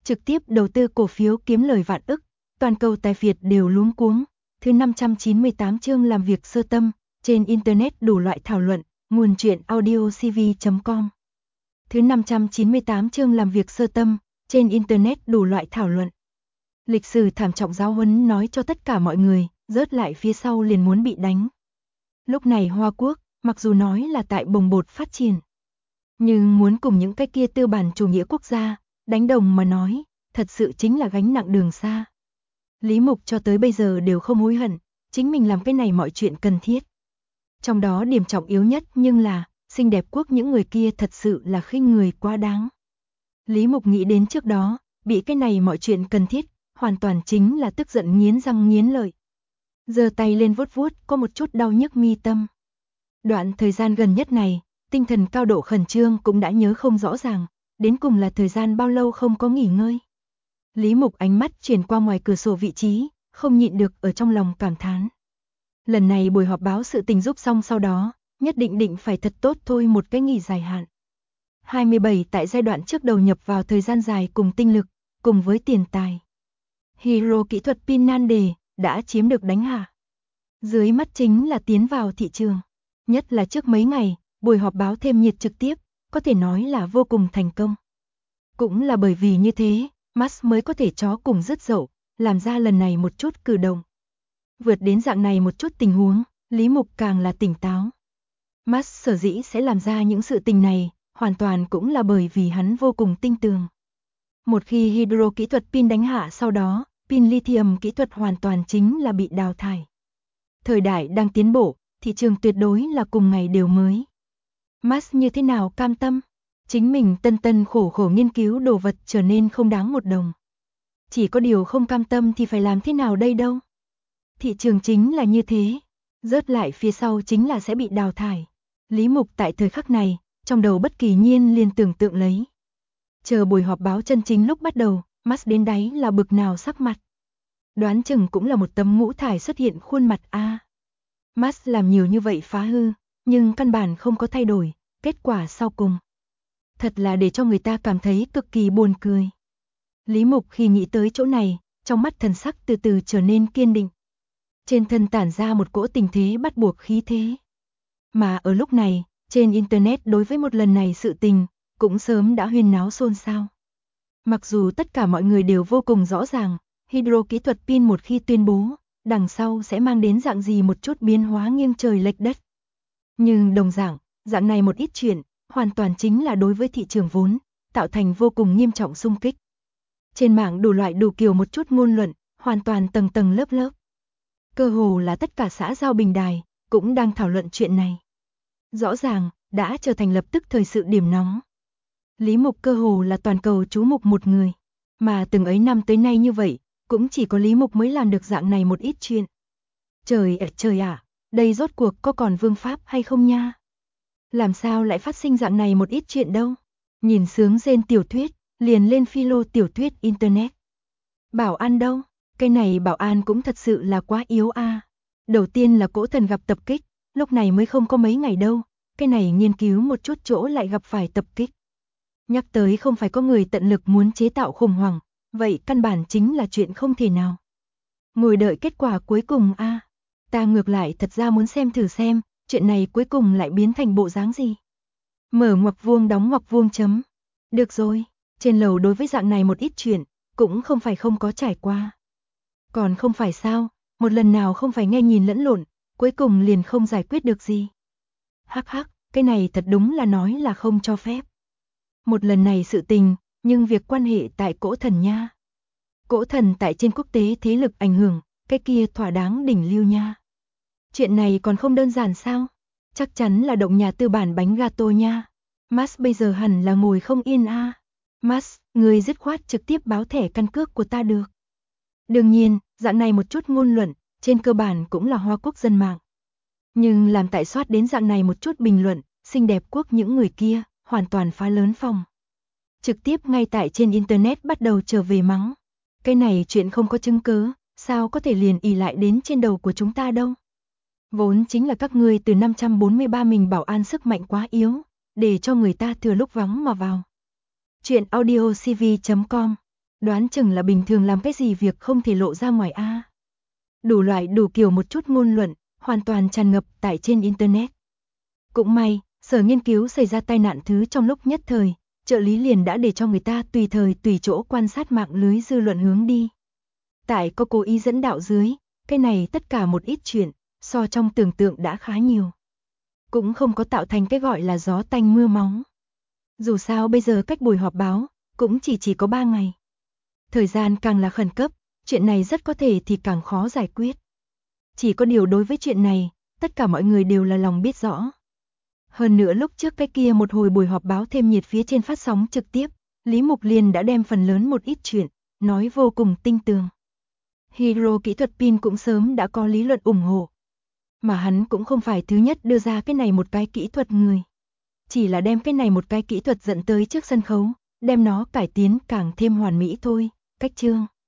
trực tiếp đầu tư cổ phiếu kiếm lời vạn ức, toàn cầu tài phiệt đều luống cuống. Thứ 598 chương làm việc sơ tâm, trên internet đủ loại thảo luận, nguồn truyện audiocv.com. Thứ 598 chương làm việc sơ tâm, trên internet đủ loại thảo luận. Lịch sử thảm trọng giáo huấn nói cho tất cả mọi người, rớt lại phía sau liền muốn bị đánh. Lúc này Hoa Quốc, mặc dù nói là tại bồng bột phát triển, nhưng muốn cùng những cái kia tư bản chủ nghĩa quốc gia đánh đồng mà nói, thật sự chính là gánh nặng đường xa. Lý Mục cho tới bây giờ đều không hối hận, chính mình làm cái này mọi chuyện cần thiết. Trong đó điểm trọng yếu nhất nhưng là, xinh đẹp quốc những người kia thật sự là khinh người quá đáng. Lý Mục nghĩ đến trước đó, bị cái này mọi chuyện cần thiết, hoàn toàn chính là tức giận nghiến răng nghiến lợi. Giơ tay lên vuốt vuốt, có một chút đau nhức mi tâm. Đoạn thời gian gần nhất này, tinh thần cao độ khẩn trương cũng đã nhớ không rõ ràng, đến cùng là thời gian bao lâu không có nghỉ ngơi. Lý Mục ánh mắt chuyển qua ngoài cửa sổ vị trí, không nhịn được ở trong lòng cảm thán. Lần này buổi họp báo sự tình giúp xong sau đó, nhất định phải thật tốt thôi một cái nghỉ dài hạn. 27 tại giai đoạn trước đầu nhập vào thời gian dài cùng tinh lực, cùng với tiền tài. Hero kỹ thuật Pinande đã chiếm được đánh hạ. Dưới mắt chính là tiến vào thị trường. Nhất là trước mấy ngày, buổi họp báo thêm nhiệt trực tiếp, có thể nói là vô cùng thành công. Cũng là bởi vì như thế, Musk mới có thể chó cùng rứt dậu, làm ra lần này một chút cử động. Vượt đến dạng này một chút tình huống, Lý Mục càng là tỉnh táo. Musk sở dĩ sẽ làm ra những sự tình này, hoàn toàn cũng là bởi vì hắn vô cùng tinh tường. Một khi hydro kỹ thuật pin đánh hạ sau đó, pin lithium kỹ thuật hoàn toàn chính là bị đào thải. Thời đại đang tiến bộ, thị trường tuyệt đối là cùng ngày đều mới. Musk như thế nào cam tâm? Chính mình tân khổ nghiên cứu đồ vật trở nên không đáng một đồng. Chỉ có điều không cam tâm thì phải làm thế nào đây đâu? Thị trường chính là như thế, rớt lại phía sau chính là sẽ bị đào thải. Lý Mục tại thời khắc này, trong đầu bất kỳ nhiên liền tưởng tượng lấy. Chờ buổi họp báo chân chính lúc bắt đầu, Musk đến đáy là bực nào sắc mặt. Đoán chừng cũng là một tấm ngũ thải xuất hiện khuôn mặt a. Musk làm nhiều như vậy phá hư, nhưng căn bản không có thay đổi, kết quả sau cùng. Thật là để cho người ta cảm thấy cực kỳ buồn cười. Lý Mục khi nghĩ tới chỗ này, trong mắt thần sắc từ từ trở nên kiên định. Trên thân tản ra một cỗ tình thế bắt buộc khí thế. Mà ở lúc này, trên internet đối với một lần này sự tình, cũng sớm đã huyên náo xôn xao. Mặc dù tất cả mọi người đều vô cùng rõ ràng, hydro kỹ thuật pin một khi tuyên bố, đằng sau sẽ mang đến dạng gì một chút biến hóa nghiêng trời lệch đất. Nhưng đồng dạng này một ít chuyện, hoàn toàn chính là đối với thị trường vốn, tạo thành vô cùng nghiêm trọng xung kích. Trên mạng đủ loại đủ kiểu một chút ngôn luận, hoàn toàn tầng lớp. Cơ hồ là tất cả xã giao bình đài, cũng đang thảo luận chuyện này. Rõ ràng, đã trở thành lập tức thời sự điểm nóng. Lý Mục cơ hồ là toàn cầu chú mục một người, mà từng ấy năm tới nay như vậy, cũng chỉ có Lý Mục mới làm được dạng này một ít chuyện. Trời ạ, đây rốt cuộc có còn vương pháp hay không nha? Làm sao lại phát sinh dạng này một ít chuyện đâu? Nhìn sướng rên tiểu thuyết, liền lên philo tiểu thuyết internet. Bảo an đâu? Cái này bảo an cũng thật sự là quá yếu a. Đầu tiên là cỗ thần gặp tập kích, lúc này mới không có mấy ngày đâu, cái này nghiên cứu một chút chỗ lại gặp phải tập kích. Nhắc tới không phải có người tận lực muốn chế tạo khủng hoảng, vậy căn bản chính là chuyện không thể nào. Ngồi đợi kết quả cuối cùng a. Ta ngược lại thật ra muốn thử xem, chuyện này cuối cùng lại biến thành bộ dáng gì. Mở ngoặc vuông đóng ngoặc vuông chấm. Được rồi, trên lầu đối với dạng này một ít chuyện, cũng không phải không có trải qua. Còn không phải sao, một lần nào không phải nghe nhìn lẫn lộn, cuối cùng liền không giải quyết được gì. Hắc, cái này thật đúng là nói là không cho phép. Một lần này sự tình, nhưng việc quan hệ tại cỗ thần nha. Cỗ thần tại trên quốc tế thế lực ảnh hưởng, cái kia thỏa đáng đỉnh lưu nha. Chuyện này còn không đơn giản sao? Chắc chắn là động nhà tư bản bánh gato nha. Musk bây giờ hẳn là ngồi không yên a. Musk, người dứt khoát trực tiếp báo thẻ căn cước của ta được. Đương nhiên, dạng này một chút ngôn luận, trên cơ bản cũng là Hoa Quốc dân mạng. Nhưng làm tại soát đến dạng này một chút bình luận, xinh đẹp quốc những người kia, hoàn toàn phá lớn phòng. Trực tiếp ngay tại trên internet bắt đầu trở về mắng. Cái này chuyện không có chứng cứ, sao có thể liền ỷ lại đến trên đầu của chúng ta đâu. Vốn chính là các ngươi từ 543 mình bảo an sức mạnh quá yếu, để cho người ta thừa lúc vắng mà vào. Chuyện audiocv.com Đoán chừng là bình thường làm cái gì việc không thể lộ ra ngoài a. Đủ loại đủ kiểu một chút ngôn luận, hoàn toàn tràn ngập tại trên internet. Cũng may, sở nghiên cứu xảy ra tai nạn thứ trong lúc nhất thời, trợ lý liền đã để cho người ta tùy thời tùy chỗ quan sát mạng lưới dư luận hướng đi. Tại có cố ý dẫn đạo dưới, cái này tất cả một ít chuyện, so trong tưởng tượng đã khá nhiều. Cũng không có tạo thành cái gọi là gió tanh mưa máu. Dù sao bây giờ cách buổi họp báo, cũng chỉ có 3 ngày. Thời gian càng là khẩn cấp, chuyện này rất có thể thì càng khó giải quyết. Chỉ có điều đối với chuyện này, tất cả mọi người đều là lòng biết rõ. Hơn nữa lúc trước cái kia một hồi buổi họp báo thêm nhiệt phía trên phát sóng trực tiếp, Lý Mục Liên đã đem phần lớn một ít chuyện, nói vô cùng tinh tường. Hydro kỹ thuật pin cũng sớm đã có lý luận ủng hộ. Mà hắn cũng không phải thứ nhất đưa ra cái này một cái kỹ thuật người. Chỉ là đem cái này một cái kỹ thuật dẫn tới trước sân khấu, đem nó cải tiến càng thêm hoàn mỹ thôi, cách chương.